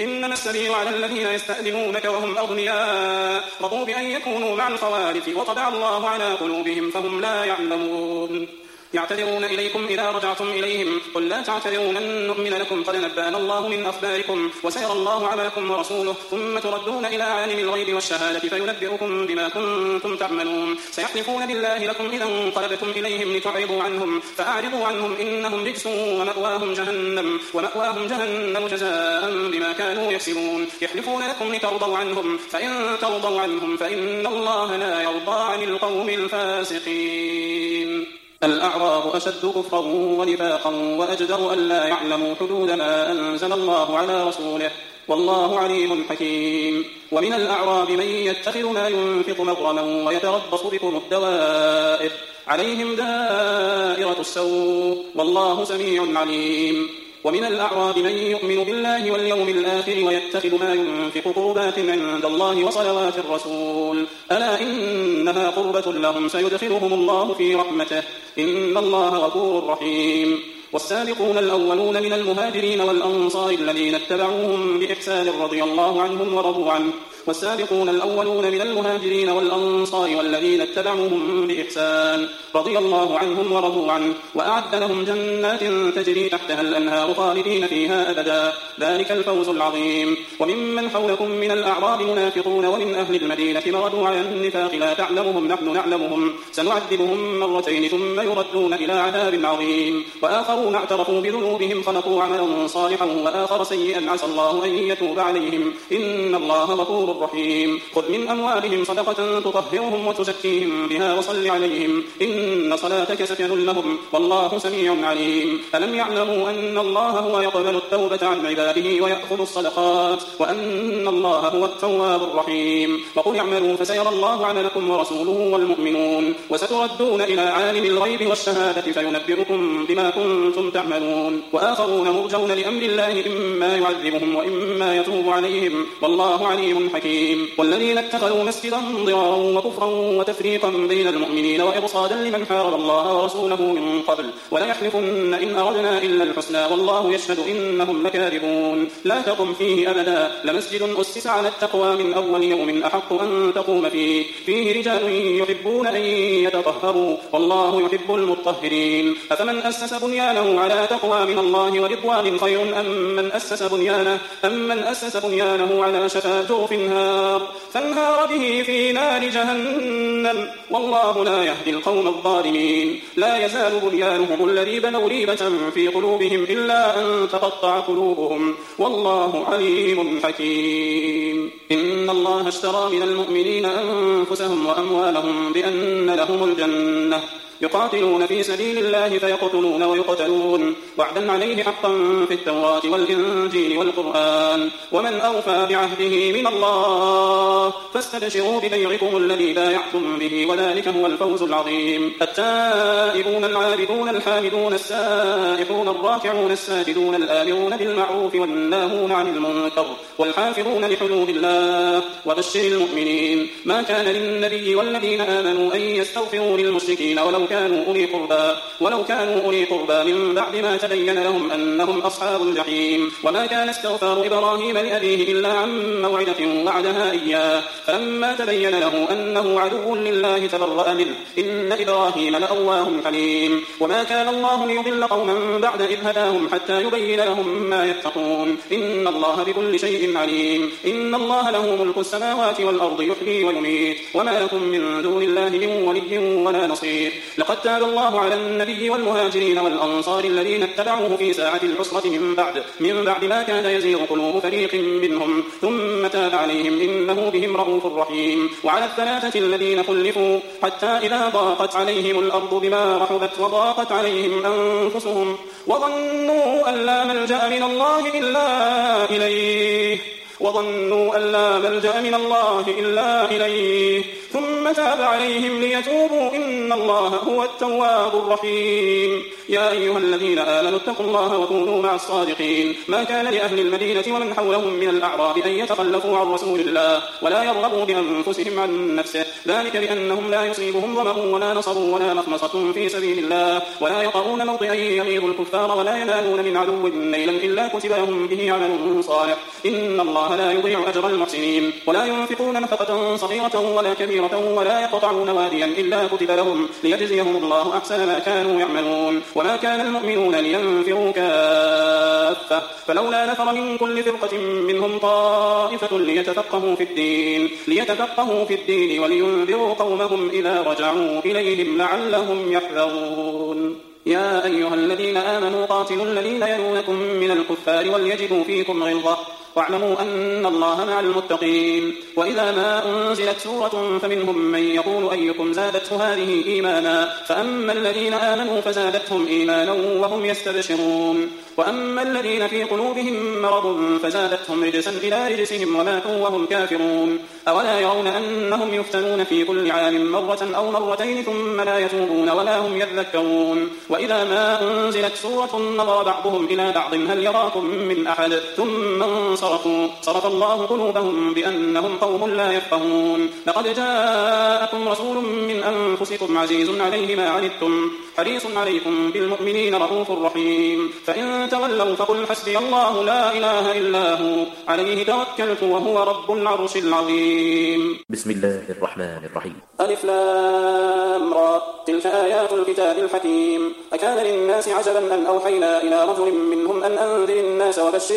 إنما السبيل على الذين يستأذنونك وهم أغنياء رضوا بأن يكونوا مع الخوالف وطبع الله على قلوبهم فهم لا يعلمون. يعتذرون إليكم إذا رجعتم إليهم قل لا تعتذروا لن نؤمن لكم قد نبأنا الله من أخباركم وسيرى الله عملكم ورسوله ثم تردون إلى عالم الغيب والشهادة فينبئكم بما كنتم تعملون. سيحلفون بالله لكم إذا انقلبتم إليهم لتعرضوا عنهم فأعرضوا عنهم إنهم رجس ومأواهم جهنم جزاء بما كانوا يكسبون. يحلفون لكم لترضوا عنهم فإن ترضوا عنهم فإن الله لا يرضى عن القوم الفاسقين. الأعراب أشد كفرا ونفاقا وأجدر ألا يعلموا حدود ما أنزل الله على رسوله والله عليم حكيم. ومن الأعراب من يتخذ ما ينفق مغرما ويتربص بكم الدوائر عليهم دائرة السوء والله سميع عليم. ومن الأعراب من يؤمن بالله واليوم الآخر ويتخذ ما ينفق قربات عند الله وصلوات الرسول ألا إنها قربة لهم سيدخلهم الله في رحمته إن الله غفور رحيم. والسابقون الأولون من المهاجرين والأنصار الذين اتبعوهم بإحسان رضي الله عنهم ورضوا عنه والسابقون الأولون من المهاجرين والأنصار والذين اتبعوهم بإحسان رضي الله عنهم ورضوا عنه وأعد لهم جنات تجري تحتها الأنهار خالدين فيها أبدا ذلك الفوز العظيم. وممن حولكم من الأعراب منافقون ومن أهل المدينة مردوا على النفاق لا تعلمهم نحن نعلمهم سنعذبهم مرتين ثم يردون إلى عذاب عظيم. وآخرون اعترفوا بذنوبهم خلقوا عملا صالحا وآخر سيئا عسى الله أن يتوب عليهم إن الله غفور رحيم. خذ من أموالهم صدقة تطهرهم وتزكيهم بها وصل عليهم إن صلاتك سكن لهم والله سميع عليم. ألم يعلموا أن الله هو يقبل التوبة عن عباده ويأخذ الصدقات وأن الله هو التواب الرحيم. وقل اعملوا فسيرى الله عملكم ورسوله والمؤمنون وستردون إلى عالم الغيب والشهادة فينبئكم بما كنتم تعملون. وآخرون مرجون لأمر الله إما يعذبهم وإما يتوب عليهم والله عليم حكيم. والذين اتخذوا مسجدا ضرارا وكفرا وتفريقا بين المؤمنين وإرصادا لمن حارب الله ورسوله من قبل وليحلفن إن أردنا إلا الحسنى والله يشهد إنهم لكاذبون. لا تقم فيه أبدا لمسجد أسس على التقوى من أول يوم أحق أن تقوم فيه رجال يحبون أن يتطهروا والله يحب المطهرين. أفمن أسس بنيانه على تقوى من الله ورضوان خير أم من أسس بنيانه على شفا جرف فانهار به في نار جهنم والله لا يهدي القوم الظالمين. لا يزال بنيانهم الذي بنوا ريبة في قلوبهم إلا أن تقطع قلوبهم والله عليم حكيم. إن الله اشترى من المؤمنين أنفسهم وأموالهم بأن لهم الجنة يقاتلون في سبيل الله فيقتلون ويقتلون وعدا عليه حقا في التوراة والإنجيل والقرآن ومن أوفى بعهده من الله فاستبشروا ببيعكم الذي بايعتم به وذلك هو الفوز العظيم. التائبون العابدون الحامدون السائحون الراكعون الساجدون الآمرون بالمعروف والناهون عن المنكر والحافظون لحدود الله وبشر المؤمنين. ما كان للنبي والذين آمنوا أن يستغفروا للمشركين ولو كانوا أولي قربى من بعد ما تبين لهم أنهم أصحاب الجحيم. وما كان استغفار إبراهيم لأبيه إلا عن موعدة وعدها إياه فلما تبين له أنه عدو لله تبرأ منه إن إبراهيم لأواه حليم. وما كان الله ليضل قوما بعد إذ هداهم حتى يبين لهم ما يتقون إن الله بكل شيء عليم. إن الله له ملك السماوات والأرض يحيي ويميت وما لكم من دون الله من ولي ولا نصير. لقد تاب الله على النبي والمهاجرين والأنصار الذين اتبعوه في ساعة العسرة من بعد ما كان يزيغ قلوب فريق منهم ثم تاب عليهم إنه بهم رؤوف رحيم. وعلى الثلاثة الذين خلفوا حتى إذا ضاقت عليهم الأرض بما رحبت وضاقت عليهم أنفسهم وظنوا أن لا ملجأ من الله إلا إليه ثم تاب عليهم ليتوبوا إن الله هو التواب الرحيم. يا أيها الذين آمنوا اتقوا الله وكونوا مع الصادقين. ما كان لأهل المدينة ومن حولهم من الأعراب أن يتخلفوا عن رسول الله ولا يرغبوا بأنفسهم عن نفسه، ذلك بأنهم لا يصيبهم ظمأ ولا نصب ولا مخمصة في سبيل الله، ولا يطؤون موطئا يغيظ الكفار ولا ينالون من عدو نيلا إلا كتب لهم به عمل صالح، إن الله لا يضيع أجر المحسنين. ولا ينفقون نفقة صغيرة ولا كبيرة ولا يقطعون واديا إلا كتب لهم ليجزيهم الله أحسن ما كانوا يعملون. وما كان المؤمنون لينفروا كافة، فلولا نفر من كل فرقة منهم طائفة ليتفقهوا في الدين ولينذروا قومهم إذا رجعوا إليهم لعلهم يحذرون. يا أيها الذين آمنوا قاتلوا الذين يلونكم من الكفار وليجدوا فيكم غلظة واعلموا أن الله مع المتقين. وإذا ما أنزلت سورة فمنهم من يقول أيكم زادته هذه إيمانا، فأما الذين آمنوا فزادتهم إيمانا وهم يستبشرون، وأما الذين في قلوبهم مرض فزادتهم رجسا إلى رجسهم وماتوا وهم كافرون. أولا يرون أنهم يفتنون في كل عام مرة أو مرتين ثم لا يتوبون ولا هم يذكرون. وإذا ما أنزلت سورة نظر بعضهم إلى بعض هل يراكم من أحد ثم صرف الله قلوبهم بأنهم قوم لا يفقهون. لقد جاءكم رسول من أنفسكم عزيز عليه ما عنتم حريص عليكم بالمؤمنين رؤوف رحيم. فإن تولوا فقل حسبي الله لا إله إلا هو عليه توكلت وهو رب العرش العظيم. بسم الله الرحمن الرحيم. ألف لام را تلك آيات الكتاب الحكيم. أكان للناس عجبا أن أوحينا إلى رجل منهم أن أنذر الناس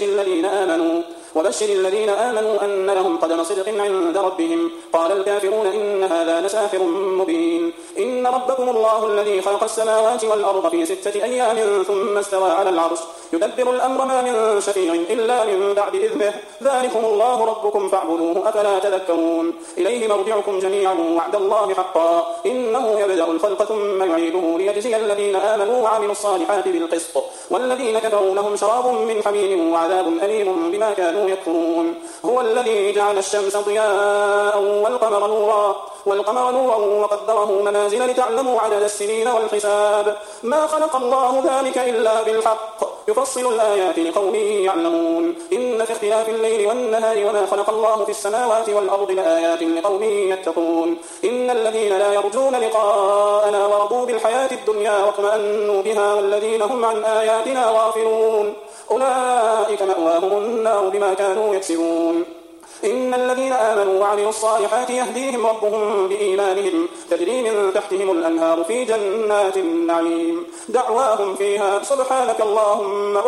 وبشر الذين آمنوا أن لهم قدم صدق عند ربهم. قال الكافرون إن هذا لساحر مبين. إن ربكم الله الذي خلق السماوات والأرض في 6 أيام ثم استوى على العرش يدبر الأمر ما من شفيع إلا من بعد إذنه ذلكم الله ربكم فاعبدوه أفلا تذكرون. إليه مرجعكم جميعا وعد الله حقا إنه يبدأ الخلق ثم يعيده ليجزي الذين آمنوا وعملوا الصالحات بالقسط والذين كفروا لهم شراب من حميم وعذاب أليم بما كانوا يكفرون. هو الذي جعل الشمس ضياء والقمر نورا وقدره منازل لتعلموا عدد السنين والحساب ما خلق الله ذلك إلا بالحق يفصل الآيات لقوم يعلمون. إن في اختلاف الليل والنهار وما خلق الله في السماوات والأرض لآيات لقوم يتقون. إن الذين لا يرجون لقاءنا ورضوا بالحياة الدنيا واطمأنوا بها والذين هم عن آياتنا غافلون أولئك مأواهم النار بما كانوا يكسبون. إن الذين آمنوا وعملوا الصالحات يهديهم ربهم بإيمانهم تجري من تحتهم الأنهار في جنات النعيم دعواهم فيها سبحانك اللهم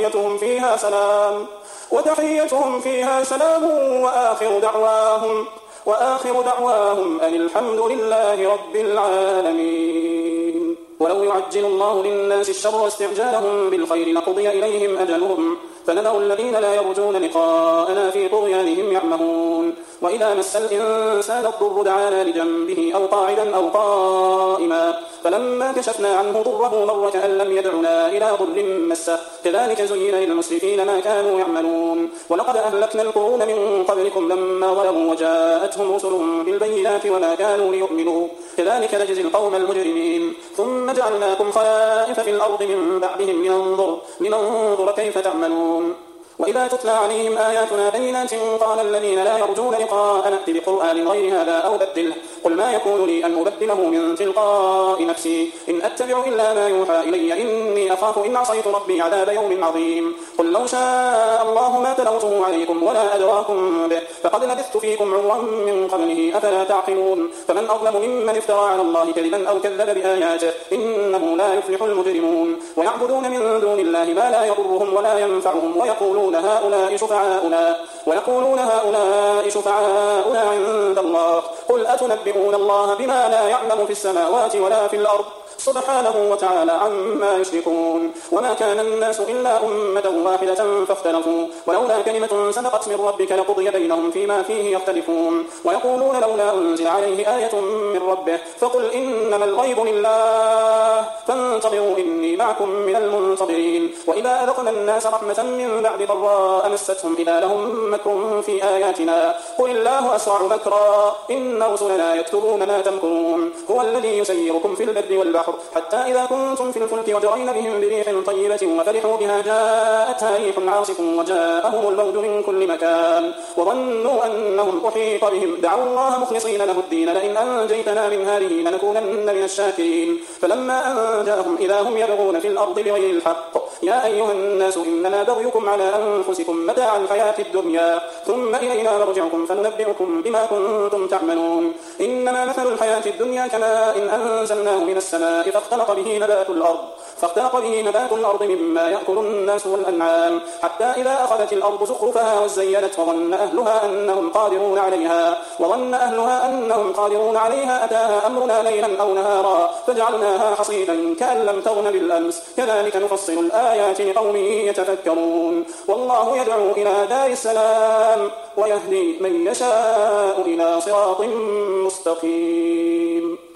وتحيتهم فيها سلام وآخر دعواهم أن الحمد لله رب العالمين. ولو يعجل الله للناس الشر واستعجالهم بالخير لقضي إليهم أجلهم فنذر الذين لا يرجون لقاءنا في طغيانهم يعمهون. وإذا مس الإنسان الضر دعانا لجنبه أو قاعدا أو قائما فلما كشفنا عنه ضره مر كأن لم يدعنا إلى ضر مسه كذلك زين للمسرفين ما كانوا يعملون. ولقد أهلكنا القرون من قبلكم لما ظلموا وجاءتهم رسلهم بالبينات وما كانوا ليؤمنوا كذلك نجزي القوم المجرمين. ثم جعلناكم خلائف في الأرض من بعدهم لننظر كيف تعملون. وإذا تتلى عليهم آياتنا بينات قال الذين لا يرجون لقاءنا ائت بقرآن غير هذا أو بدله قل ما يكون لي أن أبدله من تلقاء نفسي إن أتبع إلا ما يوحى إلي إني أخاف إن عصيت ربي عذاب يوم عظيم. قل لو شاء الله ما تلوته عليكم ولا أدراكم به فقد لبثت فيكم عمرا من قبله أفلا تعقلون. فمن أظلم ممن افترى على الله كذبا أو كذب بآياته إنه لا يفلح المجرمون. ويعبدون من دون الله ما لا يضرهم ولا ينفعهم ويقولون هؤلاء شفعاؤنا عند الله قل أتنبئون الله بما لا يعلم في السماوات ولا في الأرض سبحانه وتعالى عما يشركون. وما كان الناس إلا أمة واحدة فاختلفوا ولولا كلمة سبقت من ربك لقضي بينهم فيما فيه يختلفون. ويقولون لولا أنزل عليه آية من ربه فقل إنما الغيب لله فانتظروا إني معكم من المنتظرين. وإذا أذقنا الناس رحمة من بعد ضراء مستهم إذا لهم مكر في آياتنا قل الله أسرع مكرا إن رسلنا يكتبون ما تمكرون. هو الذي يسيركم في البر والبحر البحر حتى إذا كنتم في الفلك وجرين بهم بريح طيبة وفرحوا بها جاءتها ريح عاصف وجاءهم الموج من كل مكان وظنوا أنهم أحيط بهم دعوا الله مخلصين له الدين لئن أنجيتنا من هذه لنكونن من الشاكرين فلما أنجاهم إذا هم يبغون في الأرض بغير الحق يا أيها الناس إنما بغيكم على أنفسكم متاع الحياة الدنيا ثم إلينا مرجعكم فننبئكم بما كنتم تعملون إنما مثل الحياة الدنيا كماء إن أنزلناه من السماء فاختلط به نبات الأرض مما يأكل الناس والأنعام حتى إذا أخذت الأرض زخرفها وزينت وظن أهلها أنهم قادرون عليها أتاها أمرنا ليلا أو نهارا فجعلناها حصيدا كأن لم تغن بالأمس كذلك نفصل الآيات لقوم يتفكرون والله يدعو إلى دار السلام ويهدي من يشاء إلى صراط مستقيم.